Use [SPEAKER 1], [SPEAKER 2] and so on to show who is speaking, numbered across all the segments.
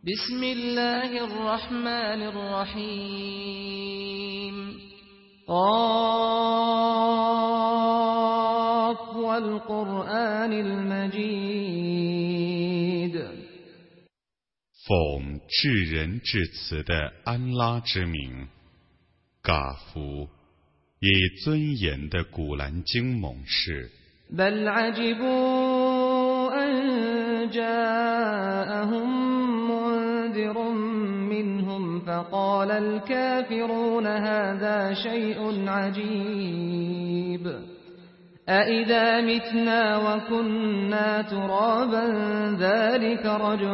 [SPEAKER 1] بسم الله الرحمن الرحيم قاف والقرآن المجيد
[SPEAKER 2] 奉至仁至慈的安拉之名，嘎夫，以尊严的古兰经猛士。
[SPEAKER 1] بل عجبوا أن جاءهم منذر منهم فقال الكافرون هذا شيء عجيب أإذا متنا وكنا ترابا ذلك رجع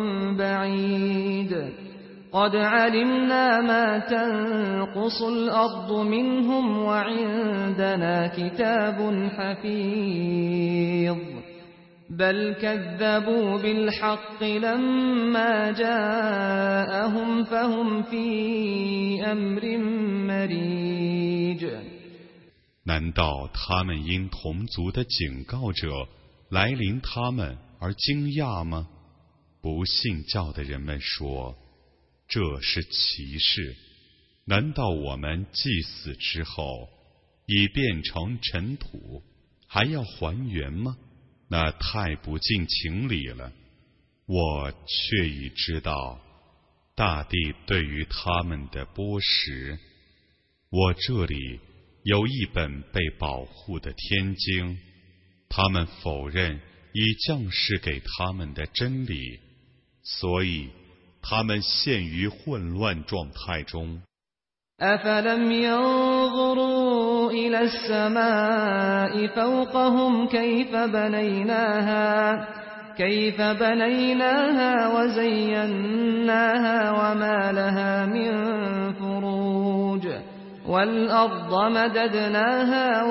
[SPEAKER 1] بعيد قد علمنا ما تنقص الأرض منهم وعندنا كتاب حفيظ بل كذبوا بالحق لما جاءهم فهم في أمر مريج
[SPEAKER 2] 难道他们因同族的警告者来临他们而惊讶吗？不信教的人们说，这是奇事。难道我们祭死之后已变成尘土，还要还原吗？那太不近情理了。我却已知道大地对于他们的剥蚀。我这里有一本被保护的天经，他们否认已降世给他们的真理，所以他们陷于混乱状态中。
[SPEAKER 1] أفلم ينظروا إلى السماء فوقهم كيف بنيناها وزيناها وما لها من فروج والأرض مددناها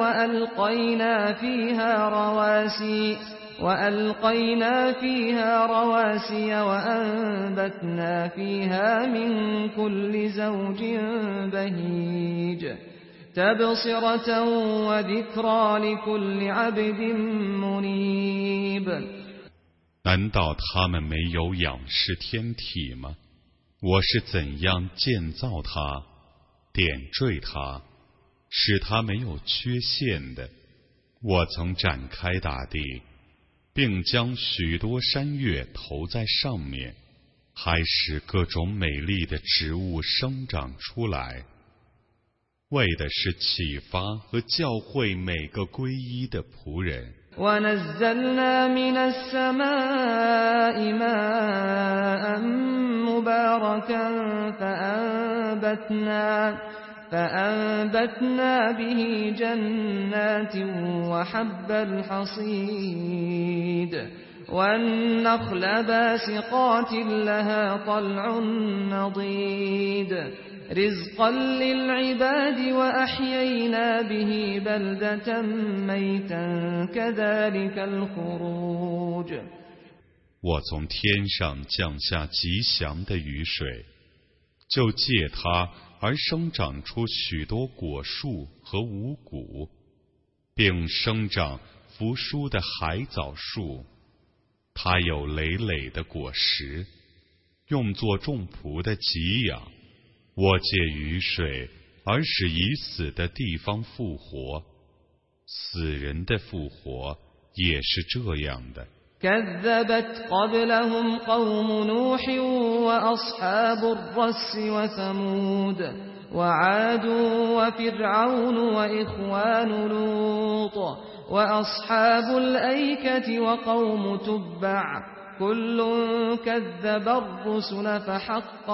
[SPEAKER 1] وألقينا فيها رواسي وأنبتنا فيها من كل زوج بهيج تبصرة وذكرى لكل عبد منيب
[SPEAKER 2] 难道他们没有仰视天体吗？我是怎样建造它，点缀它，使它没有缺陷的。我曾展开大地，并将许多山岳投在上面，还使各种美丽的植物生长出来，为的是启发和教诲每个皈依的仆人。
[SPEAKER 1] ونزلنا من السماء ماء مباركا فأنبتنا به جنات وحب الحصيد والنخل باسقات لها طلع نضيد رزقا للعباد وأحيينا به بلدة ميتا كذلك الخروج
[SPEAKER 2] 我从天上降下吉祥的雨水，就借它而生长出许多果树和五谷，并生长扶疏的海藻树，它有累累的果实，用作众仆的给养。我借雨水而使已死的地方复活，死人的复活也是这样的。
[SPEAKER 1] كذبت قبلهم قوم نوح وأصحاب الرس وثمود وعاد وفرعون وإخوان لوط وأصحاب الأيكة وقوم تبع كل كذب الرسل فحق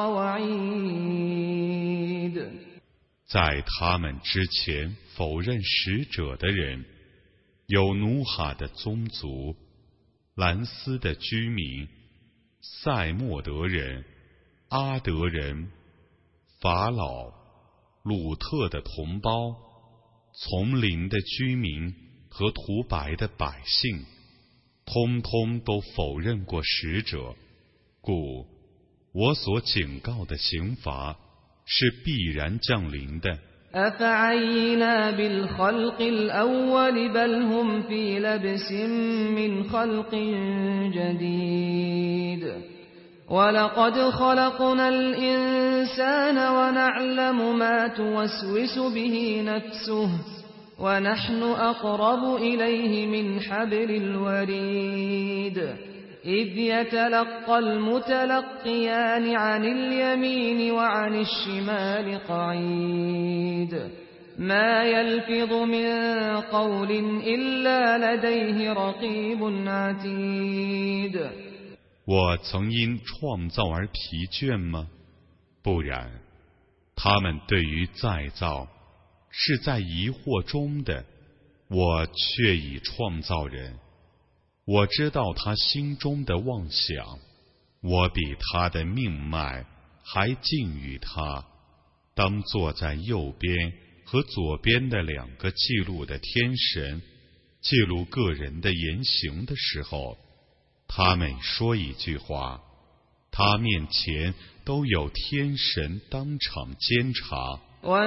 [SPEAKER 1] وعيد
[SPEAKER 2] 在他们之前否认使者的人，有努哈的宗族、兰斯的居民、塞莫德人、阿德人、法老、鲁特的同胞、丛林的居民和涂白的百姓，通通都否认过使者，故我所警告的刑罚是必然降临的。
[SPEAKER 1] أفعينا بالخلق الأول بل هم في لبس من خلق جديد ولقد خلقنا الإنسان ونعلم ما توسوس به نفسه ونحن أقرب إليه من حبل الوريد إذ يتلقى المتلقيان عن اليمين وعن الشمال قعيد ما يلفظ من قول إلا لديه رقيب عتيد
[SPEAKER 2] 我曾因创造而疲倦吗？不然，他们对于再造是在疑惑中的，我却已创造人。我知道他心中的妄想，我比他的命脉还近于他。当坐在右边和左边的两个记录的天神记录个人的言行的时候，他每说一句话，他面前都有天神当场监察。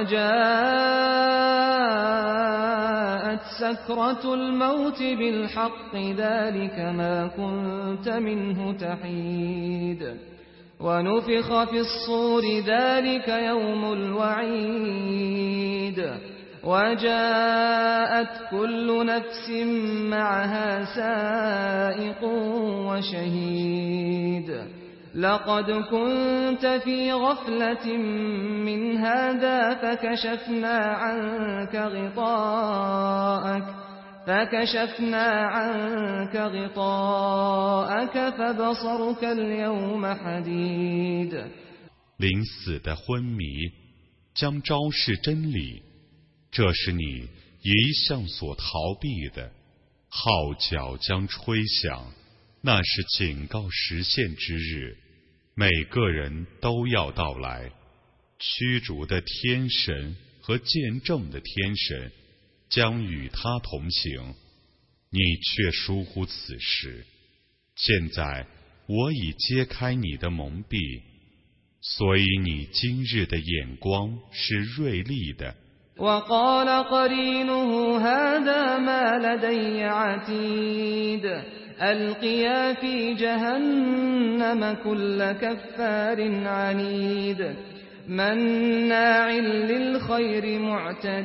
[SPEAKER 1] وجاءت سكرة الموت بالحق ذلك ما كنت منه تحيد ونفخ في الصور ذلك يوم الوعيد وجاءت كل نفس معها سائق وشهيد لقد كنت في غفلة من هذا فكشفنا عنك غطاءك فبصرك اليوم حديد
[SPEAKER 2] 临死的昏迷将昭示真理，这是你一向所逃避的。号角将吹响，那是警告实现之日，每个人都要到来。驱逐的天神和见证的天神将与他同行，你却疏忽此事。现在我已揭开你的蒙蔽，所以你今日的眼光是锐利的。
[SPEAKER 1] وقال قرينه هذا ما لدي عتيد ألقيا في جهنم كل كفار عنيد مناع للخير معتد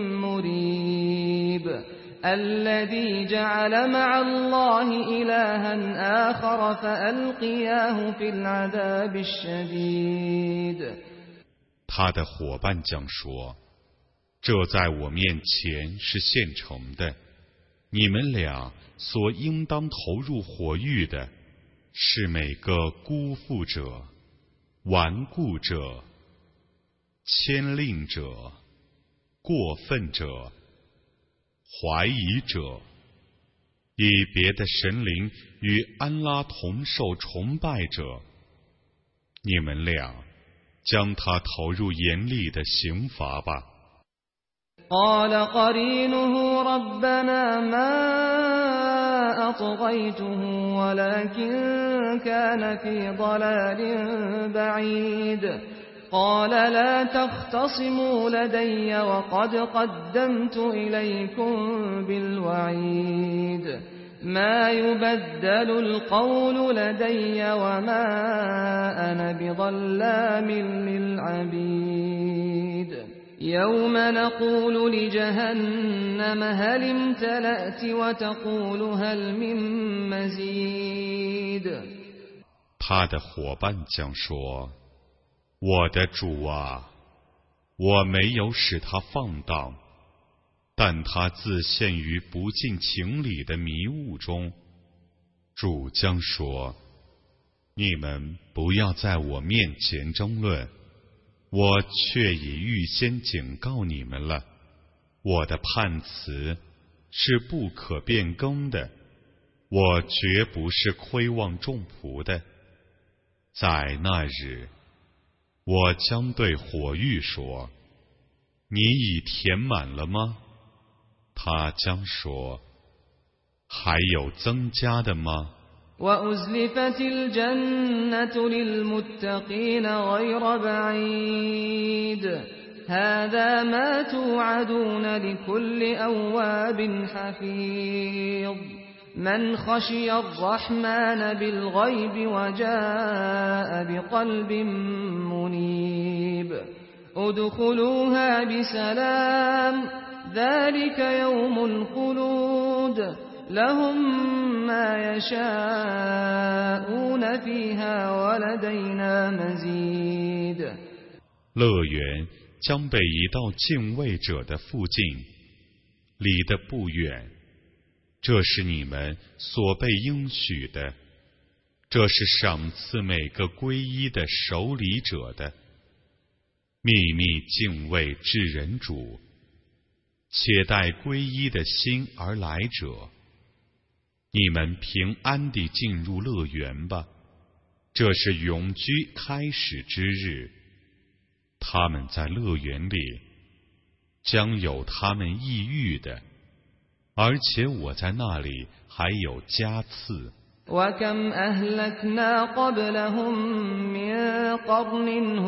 [SPEAKER 1] مريب الذي جعل مع الله إلها آخر فألقياه في العذاب الشديد
[SPEAKER 2] 他的伙伴将说，这在我面前是现成的，你们俩所应当投入火狱的，是每个辜负者、顽固者、牵令者、过分者、怀疑者，以别的神灵与安拉同受崇拜者，你们俩将他投入严厉的刑罚吧。
[SPEAKER 1] قال قرينه ربنا ما أطغيته ولكن كان في ضلال بعيد قال لا تختصموا لدي وقد قدمت إليكم بالوعيد ما يبدل القول لدي وما أنا بظلام للعبيد يوم نقول لجهنم هل امتلأت وتقول هل من مزيد
[SPEAKER 2] 他的伙伴将说，我的主啊，我没有使他放荡，但他自陷于不近情理的迷雾中。主将说，你们不要在我面前争论，我却已预先警告你们了。我的判词是不可变更的，我绝不是亏望众仆的。在那日，我将对火狱说，你已填满了吗？他将说，还有增加的吗
[SPEAKER 1] وأزلفت الجنة للمتقين غير بعيد هذا ما توعدون لكل أواب حفيظ من خشي الرحمن بالغيب وجاء بقلب منيب ادخلوها بسلام ذلك يوم الخلود لهم ما يشاءون فيها ولدينا مزيد
[SPEAKER 2] 乐园将被移到敬畏者的附近，离得不远。这是你们所被应许的，这是赏赐每个皈依的守礼者的。秘密敬畏至人主，且待皈依的心而来者。你们平安地进入乐园吧，这是永居开始之日。他们在乐园里将有他们抑郁的，而且我在那里还有加赐。
[SPEAKER 1] وكم أهلكنا قبلهم من قرن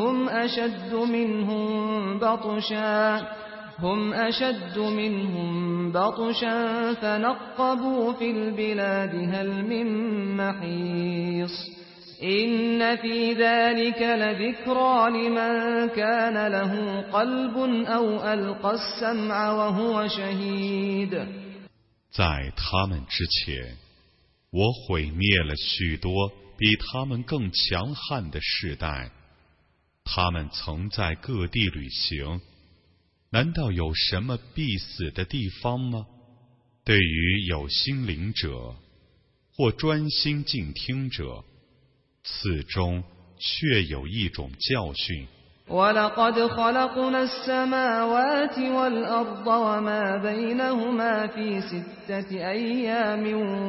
[SPEAKER 1] هم أشد منهم بطشا فنقبوا في البلاد هل من محيص إن في ذلك لذكرى لمن كان له قلب أو ألقى السمع وهو شهيد
[SPEAKER 2] 在他们之前，我毁灭了许多比他们更强悍的世代，他们曾在各地旅行，难道有什么必死的地方吗？对于有心灵者或专心静听者，此中确有一种教训。
[SPEAKER 1] وَلَقَدْ خَلَقْنَا السَّمَاوَاتِ وَالْأَرْضَ وَمَا بَيْنَهُمَا فِي 6 أَيَّامٍ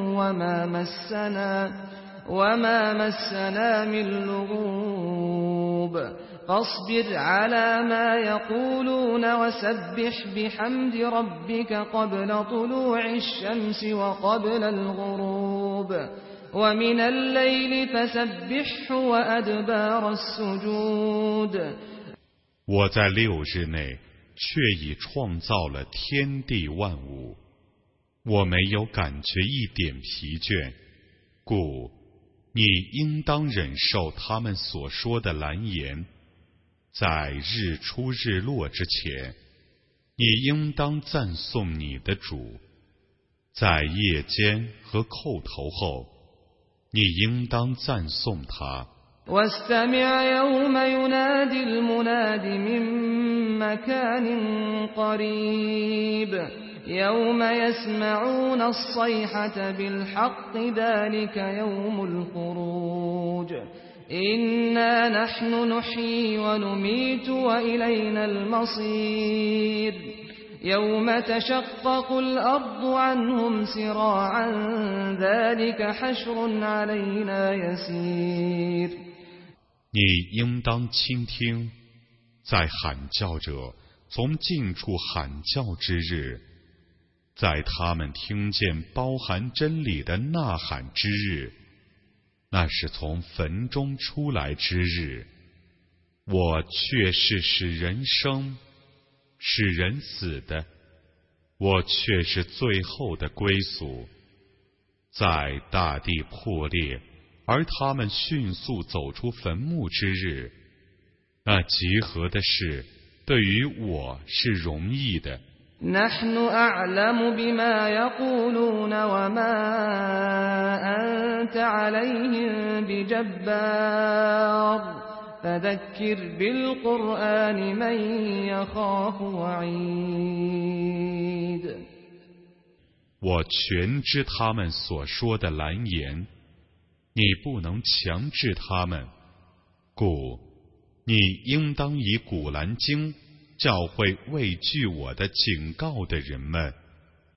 [SPEAKER 1] وَمَا مَسَّنَا مِن لُّغُوبٍ فاصبر على ما يقولون وسبح بحمد ربك قبل طلوع الشمس وقبل الغروب ومن الليل فسبحه وأدبار السجود
[SPEAKER 2] 我在6日内却已创造了天地万物，我没有感觉一点疲倦，故你应当忍受他们所说的蓝言。在日出日落之前，你应当赞颂你的主；在夜间和叩头后，你应当赞颂他。
[SPEAKER 1] واستمع يوم ينادي المناد من مكان قريب يوم يسمعون الصيحة بالحق ذلك يوم الخروج إنا نحن نحيي ونميت وإلينا المصير يوم تشقق الأرض عنهم سراعا ذلك حشر علينا يسير
[SPEAKER 2] 你应当倾听，在喊叫者从近处喊叫之日，在他们听见包含真理的呐喊之日，那是从坟中出来之日。我却是使人生，使人死的，我却是最后的归宿。在大地破裂而他们迅速走出坟墓之日，那集合的事对于我是容易的。
[SPEAKER 1] نحن أعلم بما يقولون وما أنت عليهم بجبار فذكر بالقرآن من يخاف وعيد
[SPEAKER 2] 我全知他们所说的蓝言，你不能强制他们，故你应当以古兰经教诲畏惧我的警告的人们。